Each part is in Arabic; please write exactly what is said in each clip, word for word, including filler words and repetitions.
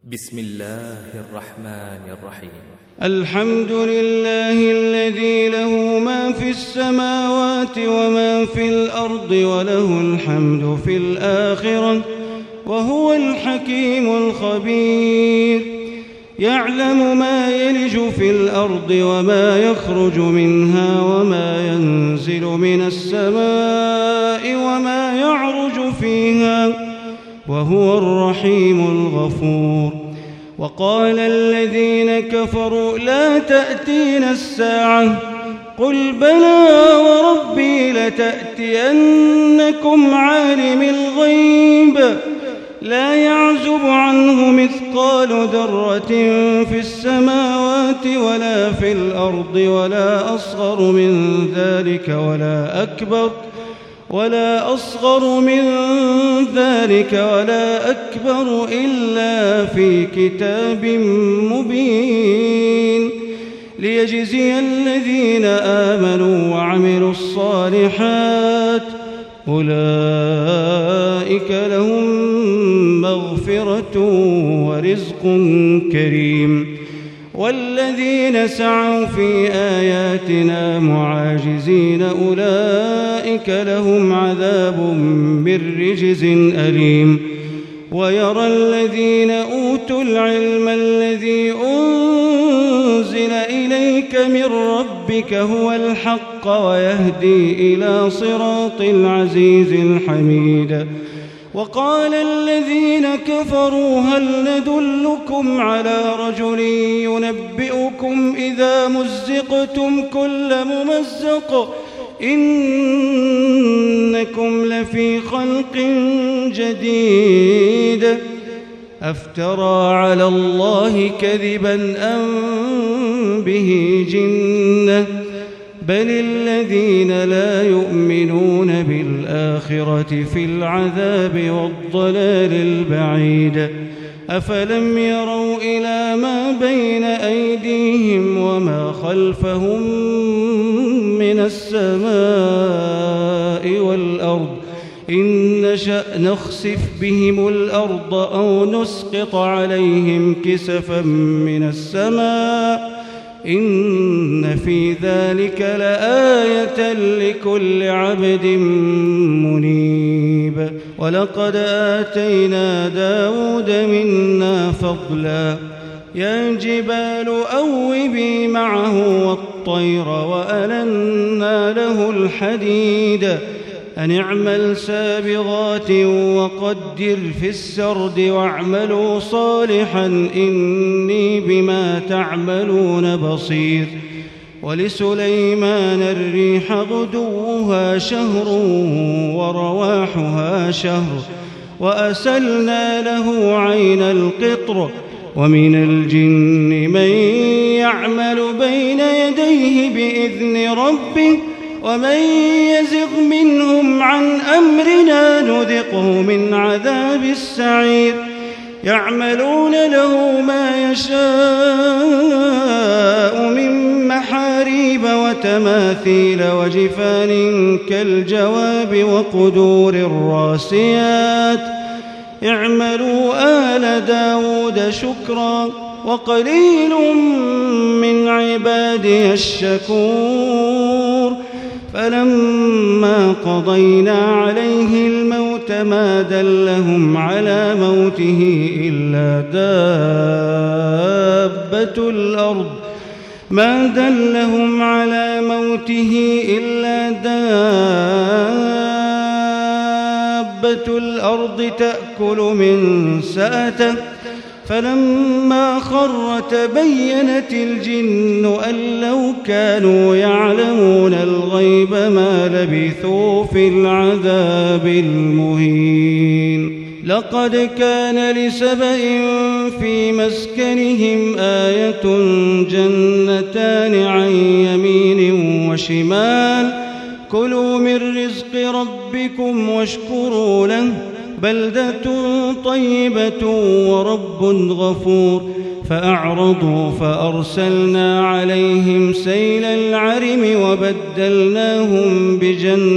بسم الله الرحمن الرحيم. الحمد لله الذي له ما في السماوات وما في الأرض وله الحمد في الآخرة وهو الحكيم الخبير. يعلم ما يلج في الأرض وما يخرج منها وما ينزل من السماء وما يعرج فيها وهو الرحيم الغفور. وقال الذين كفروا لا تأتينا الساعة قل بلى وربي لتأتينكم عالم الغيب لا يعزب عنه مثقال ذرة في السماوات ولا في الأرض ولا أصغر من ذلك ولا أكبر ولا أصغر من ذلك ولا أكبر إلا في كتاب مبين ليجزي الذين آمنوا وعملوا الصالحات أولئك لهم مغفرة ورزق كريم. والذين سعوا في آياتنا معاجزين أولئك لهم عذاب من رجز أليم. ويرى الذين أوتوا العلم الذي أنزل إليك من ربك هو الحق ويهدي إلى صراط العزيز الحميد. وقال الذين كفروا هل ندلكم على رجل ينبئكم إذا مزقتم كل ممزق إنكم لفي خلق جديد أفترى على الله كذبا أم به جنة بل الذين لا يؤمنون بالآخرة في العذاب والضلال البعيد. أفلم يروا إلى ما بين أيديهم وما خلفهم من السماء والأرض إن نشأ نخسف بهم الأرض أو نسقط عليهم كسفا من السماء إن في ذلك لآية لكل عبد منيب. ولقد آتينا داود منا فضلا يا جبال أوبي معه والطير وألنا له الحديد أن اعمل سابغات وقدر في السرد واعملوا صالحا إني بما تعملون بصير. ولسليمان الريح غدوها شهر ورواحها شهر وأسلنا له عين القطر. ومن الجن من يعمل بين يديه بإذن ربه ومن يزغ منهم عن أمرنا نذقه من عذاب السعير. يعملون له ما يشاء من محاريب وتماثيل وجفان كالجواب وقدور الراسيات اعملوا آل داود شكرا وقليل من عبادي الشكور. فلما قضينا عليه الموت ما دلهم على موته إلا دابة الأرض ما دلهم على موته إلا دابة الأرض تأكل من سأته فلما خر تبينت الجن أن لو كانوا يعلمون الغيب ما لبثوا في العذاب المهين. لقد كان لسبإ في مسكنهم آية جنتان عن يمين وشمال كلوا من رزق ربكم واشكروا له بلدة طيبة ورب غفور. فأعرضوا فأرسلنا عليهم سيل العرم وبدلناهم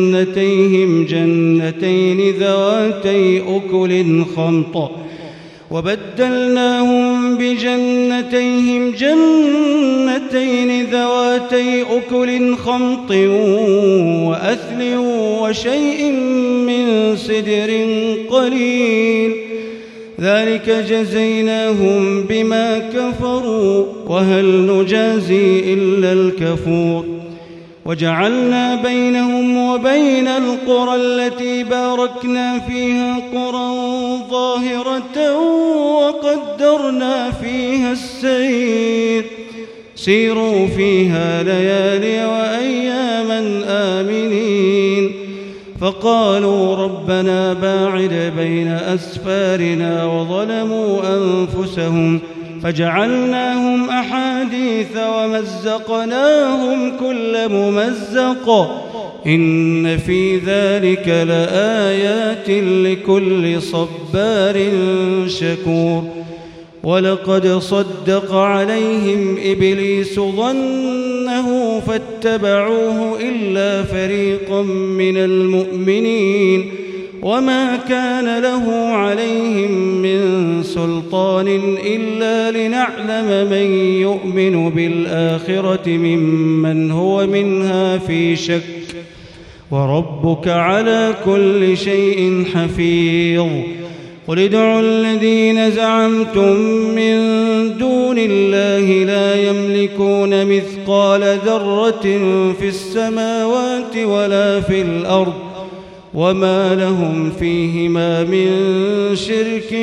بجنتيهم جنتين ذواتي أكل خمط وبدلناهم بجنتيهم جنتين ذواتي أكل خمط وأثل وشيء من سدر قليل ذلك جزيناهم بما كفروا وهل نجازي إلا الكفور وجعلنا بينهم وبين القرى التي باركنا فيها قرى ظاهرة وقدرنا فيها السير سيروا فيها ليالي وأياما آمنين فقالوا ربنا باعد بين أسفارنا وظلموا أنفسهم فجعلناهم أحاديث ومزقناهم كل ممزق إن في ذلك لآيات لكل صبار شكور ولقد صدق عليهم إبليس ظنه فاتبعوه إلا فريقا من المؤمنين وما كان له عليهم من سلطان إلا لنعلم من يؤمن بالآخرة ممن هو منها في شك وربك على كل شيء حفيظ قل ادعوا الذين زعمتم من دون الله لا يملكون مثقال ذرة في السماوات ولا في الأرض وما لهم فيهما من شرك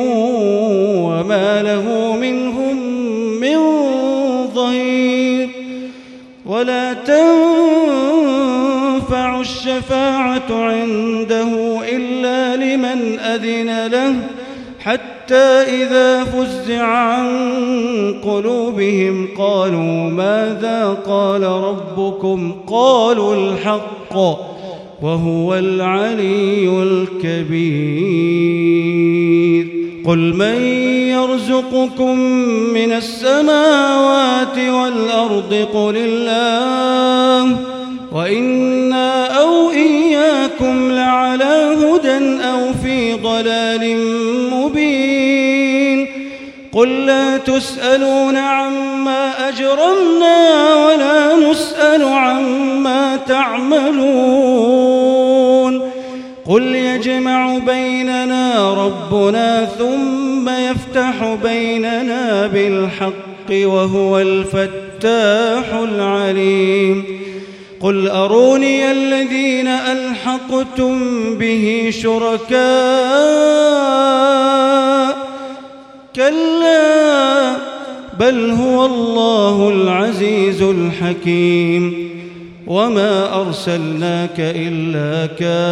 وما له منهم من ظهير ولا تنفع الشفاعة عنده إلا لمن أذن له حتى إذا فزع عن قلوبهم قالوا ماذا قال ربكم قالوا الحق وهو العلي الكبير قل من يرزقكم من السماوات والأرض قل الله وإنا أو إياكم لعلى هدى أو في ضلال مبين قل لا تسألون عما أجرمنا ولا نسأل عما تعملون قل يجمع بيننا ربنا ثم يفتح بيننا بالحق وهو الفتاح العليم قل أروني الذين ألحقتم به شركاء كلا بل هو الله العزيز الحكيم وما أرسلناك إلا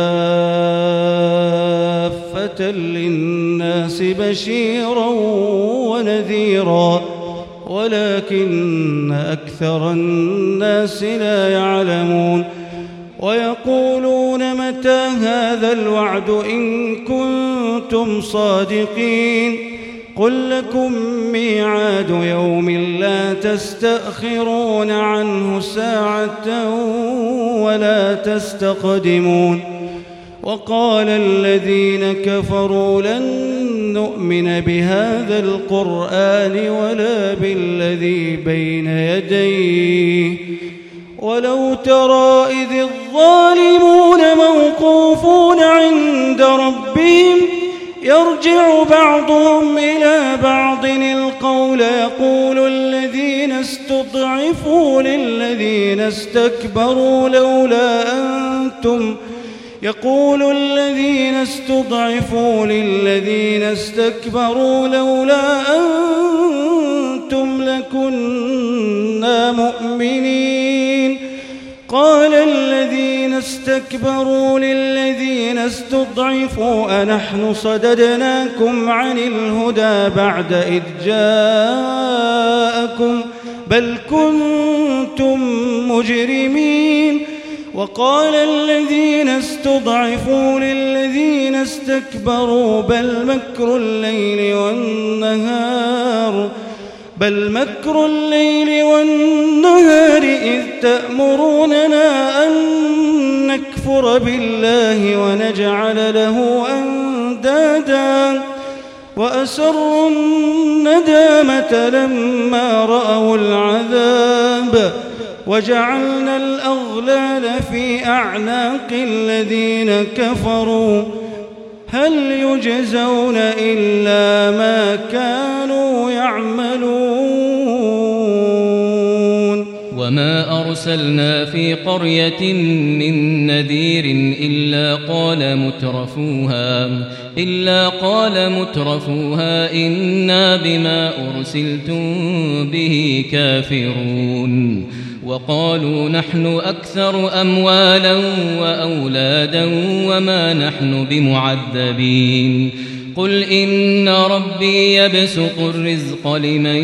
كافة للناس بشيرا ونذيرا ولكن أكثر الناس لا يعلمون ويقولون متى هذا الوعد إن كنتم صادقين قل لكم ميعاد يوم لا تستأخرون عنه ساعة ولا تستقدمون وقال الذين كفروا لن نؤمن بهذا القرآن ولا بالذي بين يديه ولو ترى إذ الظالمون موقوفون عند ربهم يرجع بعضهم إلى بعض القول يقول الذين استضعفوا للذين استكبروا لولا أنتم يقول الذين استضعفوا للذين استكبروا لولا أنتم لكنا مؤمنين قال الذين استكبروا للذين استضعفوا أنحن صددناكم عن الهدى بعد إذ جاءكم بل كنتم مجرمين وقال الذين استضعفوا للذين استكبروا بل مكر الليل والنهار بل مكر الليل والنهار إذ تأمروننا أن نكفر بالله ونجعل له أندادا وأسروا الندامة لما رأوا العذاب وجعلنا الأغلال في أعناق الذين كفروا هل يجزون إلا ما كانوا يعملون. وما أرسلنا في قرية من نذير إلا قال مترفوها إلا قال مترفوها إنا بما أرسلتم به كافرون. وقالوا نحن أكثر أموالا وأولادا وما نحن بمعذبين. قل إن ربي يبسط الرزق لمن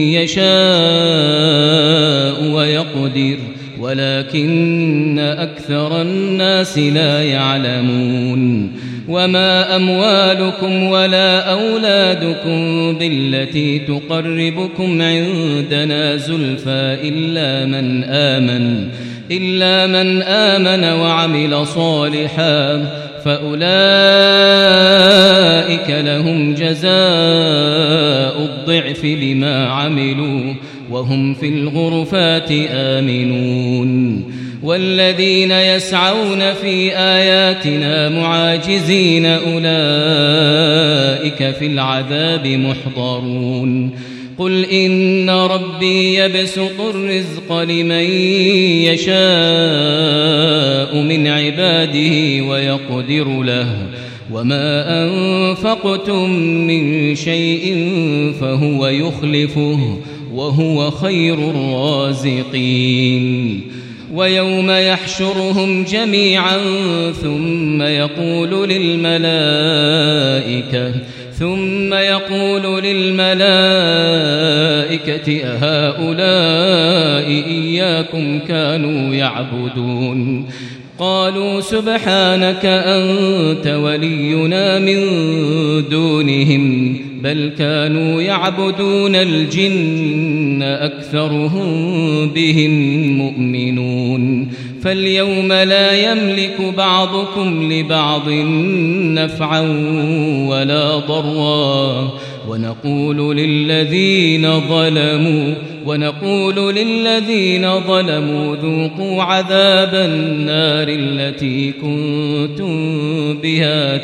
يشاء ويقدر ولكن أكثر الناس لا يعلمون. وما أموالكم ولا أولادكم بالتي تقربكم عندنا زلفى إلا من آمن إلا من آمن وعمل صالحا فأولئك لهم جزاء الضعف بما عملوا وهم في الغرفات آمنون. والذين يسعون في آياتنا معاجزين أولئك في العذاب محضرون. قل إن ربي يبسط الرزق لمن يشاء من عباده ويقدر له وما أنفقتم من شيء فهو يخلفه وهو خير الرازقين. ويوم يحشرهم جميعا ثم يقول للملائكة ثم يقول للملائكة أهؤلاء إياكم كانوا يعبدون قالوا سبحانك أنت ولينا من دونهم بل كانوا يعبدون الجن أكثرهم بهم مؤمنون. فاليوم لا يملك بعضكم لبعض نفعا ولا ضرا ونقول للذين ظلموا ونقول للذين ظلموا ذوقوا عذاب النار التي كنتم بها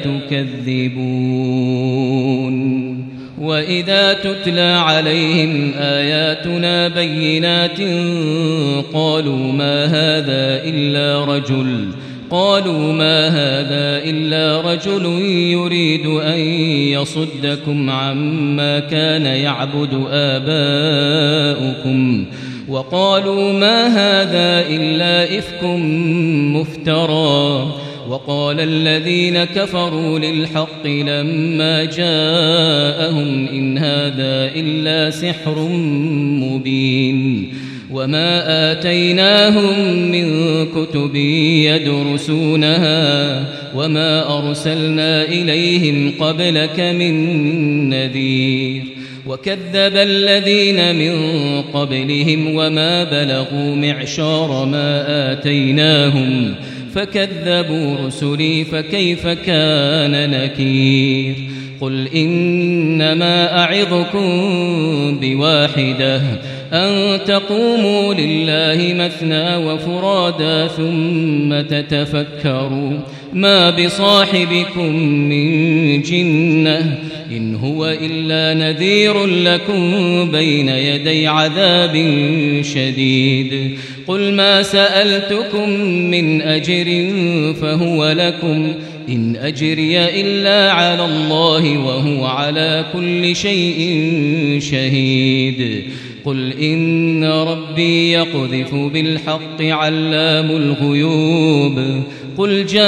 تكذبون. وإذا تتلى عليهم آياتنا بينات قالوا ما هذا إلا رجل قالوا ما هذا إلا رجل يريد أن يصدكم عما كان يعبد آباؤكم وقالوا ما هذا إلا إفك مفترى. وقال الذين كفروا للحق لما جاءهم إن هذا إلا سحر مبين. وما آتيناهم من كتب يدرسونها وما أرسلنا إليهم قبلك من نذير. وكذب الذين من قبلهم وما بلغوا معشار ما آتيناهم فكذبوا رسلي فكيف كان نكير. قل إنما أعظكم بواحدة أن تقوموا لله مثنى وفرادا ثم تتفكروا ما بصاحبكم من جنة إن هو إلا نذير لكم بين يدي عذاب شديد. قل ما سألتكم من أجر فهو لكم إن أجري إلا على الله وهو على كل شيء شهيد. قل إن ربي يقذف بالحق علام الغيوب. قل جاء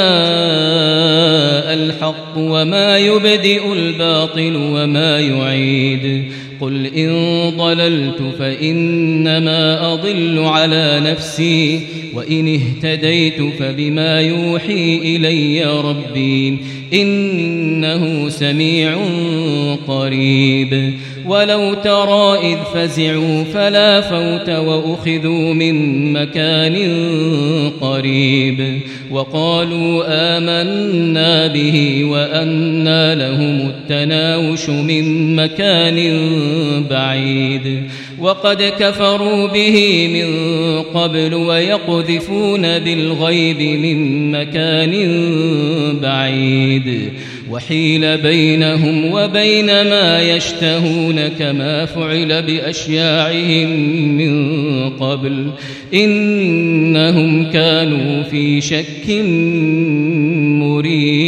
الحق وما يبدئ الباطل وما يعيد. قل إن ضللت فإنما أضل على نفسي وإن اهتديت فبما يوحي إلي ربي إنه سميع قريب ولو ترى إذ فزعوا فلا فوت وأخذوا من مكان قريب وقالوا آمنا به وأنى لهم التناوش من مكان بعيد وقد كفروا به من قبل ويقذفون بالغيب من مكان بعيد وحيل بينهم وبين ما يشتهون كما فعل بأشياعهم من قبل إنهم كانوا في شك مريب.